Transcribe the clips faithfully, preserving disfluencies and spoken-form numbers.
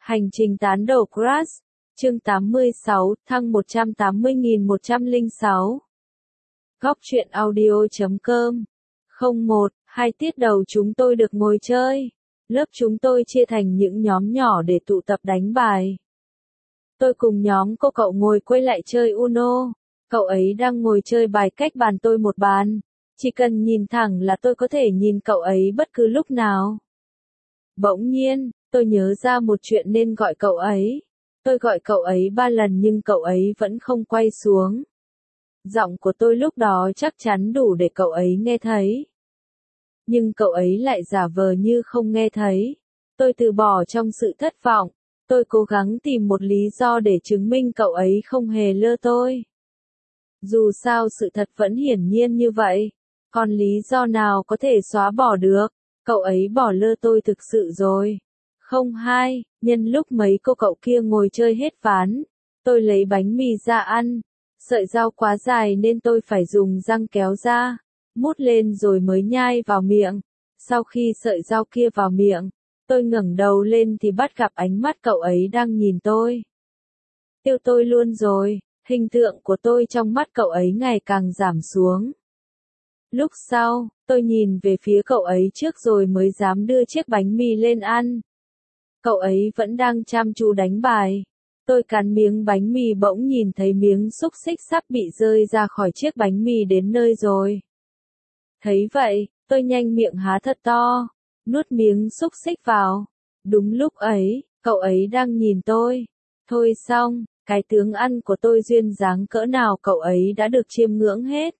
Hành trình tán đổ Crush, chương tám mươi sáu, thăng một trăm tám mươi nghìn một trăm lẻ sáu. Góc truyện audio chấm com. không một, hai tiết đầu chúng tôi được ngồi chơi. Lớp chúng tôi chia thành những nhóm nhỏ để tụ tập đánh bài. Tôi cùng nhóm cô cậu ngồi quay lại chơi Uno. Cậu ấy đang ngồi chơi bài cách bàn tôi một bàn. Chỉ cần nhìn thẳng là tôi có thể nhìn cậu ấy bất cứ lúc nào. Bỗng nhiên, tôi nhớ ra một chuyện nên gọi cậu ấy. Tôi gọi cậu ấy ba lần nhưng cậu ấy vẫn không quay xuống. Giọng của tôi lúc đó chắc chắn đủ để cậu ấy nghe thấy. Nhưng cậu ấy lại giả vờ như không nghe thấy. Tôi từ bỏ trong sự thất vọng. Tôi cố gắng tìm một lý do để chứng minh cậu ấy không hề lơ tôi. Dù sao sự thật vẫn hiển nhiên như vậy. Còn lý do nào có thể xóa bỏ được? Cậu ấy bỏ lơ tôi thực sự rồi. Không hai, nhân lúc mấy cô cậu kia ngồi chơi hết ván, tôi lấy bánh mì ra ăn. Sợi rau quá dài nên tôi phải dùng răng kéo ra, mút lên rồi mới nhai vào miệng. Sau khi sợi rau kia vào miệng, tôi ngẩng đầu lên thì bắt gặp ánh mắt cậu ấy đang nhìn tôi. Tiêu tôi luôn rồi, hình tượng của tôi trong mắt cậu ấy ngày càng giảm xuống. Lúc sau, tôi nhìn về phía cậu ấy trước rồi mới dám đưa chiếc bánh mì lên ăn. Cậu ấy vẫn đang chăm chú đánh bài. Tôi cắn miếng bánh mì bỗng nhìn thấy miếng xúc xích sắp bị rơi ra khỏi chiếc bánh mì đến nơi rồi. Thấy vậy, tôi nhanh miệng há thật to, nuốt miếng xúc xích vào. Đúng lúc ấy, cậu ấy đang nhìn tôi. Thôi xong, cái tướng ăn của tôi duyên dáng cỡ nào cậu ấy đã được chiêm ngưỡng hết.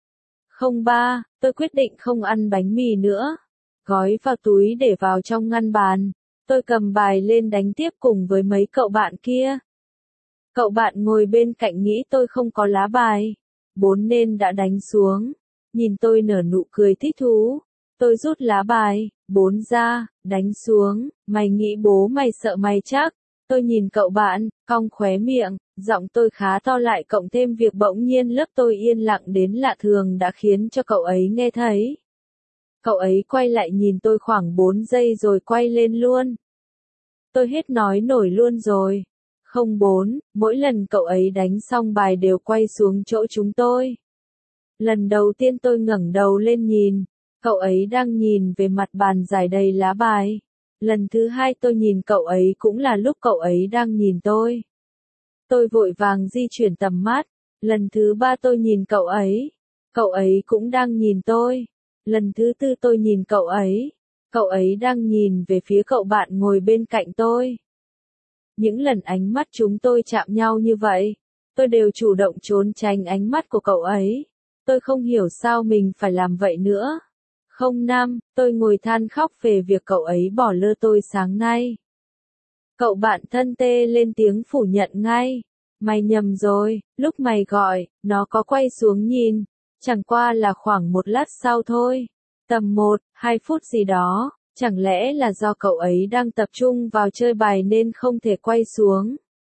Không ba, tôi quyết định không ăn bánh mì nữa. Gói vào túi để vào trong ngăn bàn. Tôi cầm bài lên đánh tiếp cùng với mấy cậu bạn kia. Cậu bạn ngồi bên cạnh nghĩ tôi không có lá bài. Bốn nên đã đánh xuống. Nhìn tôi nở nụ cười thích thú. Tôi rút lá bài, bốn ra, đánh xuống. Mày nghĩ bố mày sợ mày chắc. Tôi nhìn cậu bạn, cong khóe miệng, giọng tôi khá to lại cộng thêm việc bỗng nhiên lớp tôi yên lặng đến lạ thường đã khiến cho cậu ấy nghe thấy. Cậu ấy quay lại nhìn tôi khoảng bốn giây rồi quay lên luôn. Tôi hết nói nổi luôn rồi. Không bốn, mỗi lần cậu ấy đánh xong bài đều quay xuống chỗ chúng tôi. Lần đầu tiên tôi ngẩng đầu lên nhìn, cậu ấy đang nhìn về mặt bàn giải đầy lá bài. Lần thứ hai tôi nhìn cậu ấy cũng là lúc cậu ấy đang nhìn tôi. Tôi vội vàng di chuyển tầm mắt. Lần thứ ba tôi nhìn cậu ấy. Cậu ấy cũng đang nhìn tôi. Lần thứ tư tôi nhìn cậu ấy. Cậu ấy đang nhìn về phía cậu bạn ngồi bên cạnh tôi. Những lần ánh mắt chúng tôi chạm nhau như vậy, tôi đều chủ động trốn tránh ánh mắt của cậu ấy. Tôi không hiểu sao mình phải làm vậy nữa. Không năm, tôi ngồi than khóc về việc cậu ấy bỏ lơ tôi sáng nay. Cậu bạn thân tê lên tiếng phủ nhận ngay. Mày nhầm rồi, lúc mày gọi, nó có quay xuống nhìn. Chẳng qua là khoảng một lát sau thôi. Tầm một, hai phút gì đó. Chẳng lẽ là do cậu ấy đang tập trung vào chơi bài nên không thể quay xuống.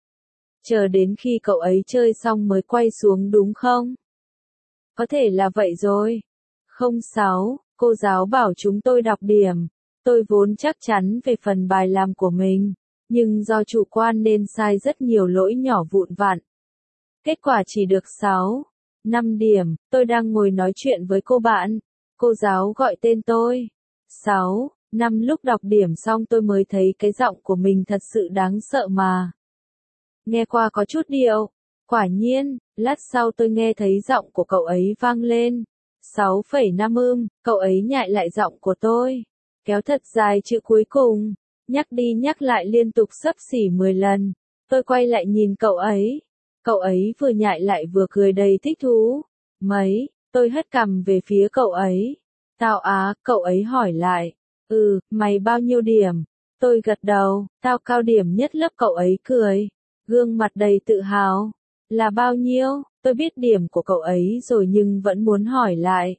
Chờ đến khi cậu ấy chơi xong mới quay xuống đúng không? Có thể là vậy rồi. Không sáu, cô giáo bảo chúng tôi đọc điểm. Tôi vốn chắc chắn về phần bài làm của mình. Nhưng do chủ quan nên sai rất nhiều lỗi nhỏ vụn vặt. Kết quả chỉ được sáu, năm điểm. Tôi đang ngồi nói chuyện với cô bạn. Cô giáo gọi tên tôi. sáu, năm lúc đọc điểm xong tôi mới thấy cái giọng của mình thật sự đáng sợ mà. Nghe qua có chút điệu. Quả nhiên, lát sau tôi nghe thấy giọng của cậu ấy vang lên. sáu phẩy năm ưm, cậu ấy nhại lại giọng của tôi. Kéo thật dài chữ cuối cùng. Nhắc đi nhắc lại liên tục xấp xỉ mười lần. Tôi quay lại nhìn cậu ấy. Cậu ấy vừa nhại lại vừa cười đầy thích thú. Mấy, tôi hất cằm về phía cậu ấy. Tao á, cậu ấy hỏi lại. Ừ, mày bao nhiêu điểm? Tôi gật đầu, tao cao điểm nhất lớp. Cậu ấy cười. Gương mặt đầy tự hào. Là bao nhiêu? Tôi biết điểm của cậu ấy rồi nhưng vẫn muốn hỏi lại.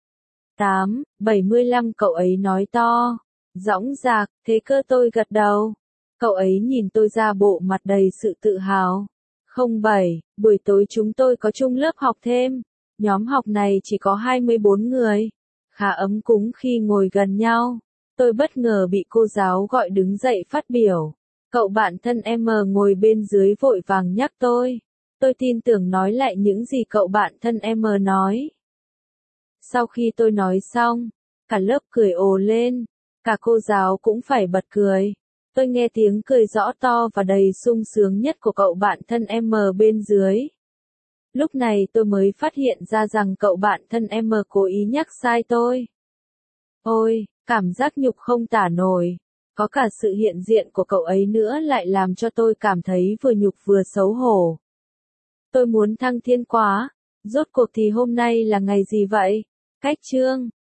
tám, bảy mươi lăm cậu ấy nói to. Dõng dạc, thế cơ tôi gật đầu. Cậu ấy nhìn tôi ra bộ mặt đầy sự tự hào. không bảy, buổi tối chúng tôi có chung lớp học thêm. Nhóm học này chỉ có hai mươi bốn người. Khá ấm cúng khi ngồi gần nhau. Tôi bất ngờ bị cô giáo gọi đứng dậy phát biểu. Cậu bạn thân em ngồi bên dưới vội vàng nhắc tôi. Tôi tin tưởng nói lại những gì cậu bạn thân em nói. Sau khi tôi nói xong, cả lớp cười ồ lên, cả cô giáo cũng phải bật cười. Tôi nghe tiếng cười rõ to và đầy sung sướng nhất của cậu bạn thân em bên dưới. Lúc này tôi mới phát hiện ra rằng cậu bạn thân em cố ý nhắc sai tôi. Ôi, cảm giác nhục không tả nổi. Có cả sự hiện diện của cậu ấy nữa lại làm cho tôi cảm thấy vừa nhục vừa xấu hổ. Tôi muốn thăng thiên quá. Rốt cuộc thì hôm nay là ngày gì vậy? Cách chương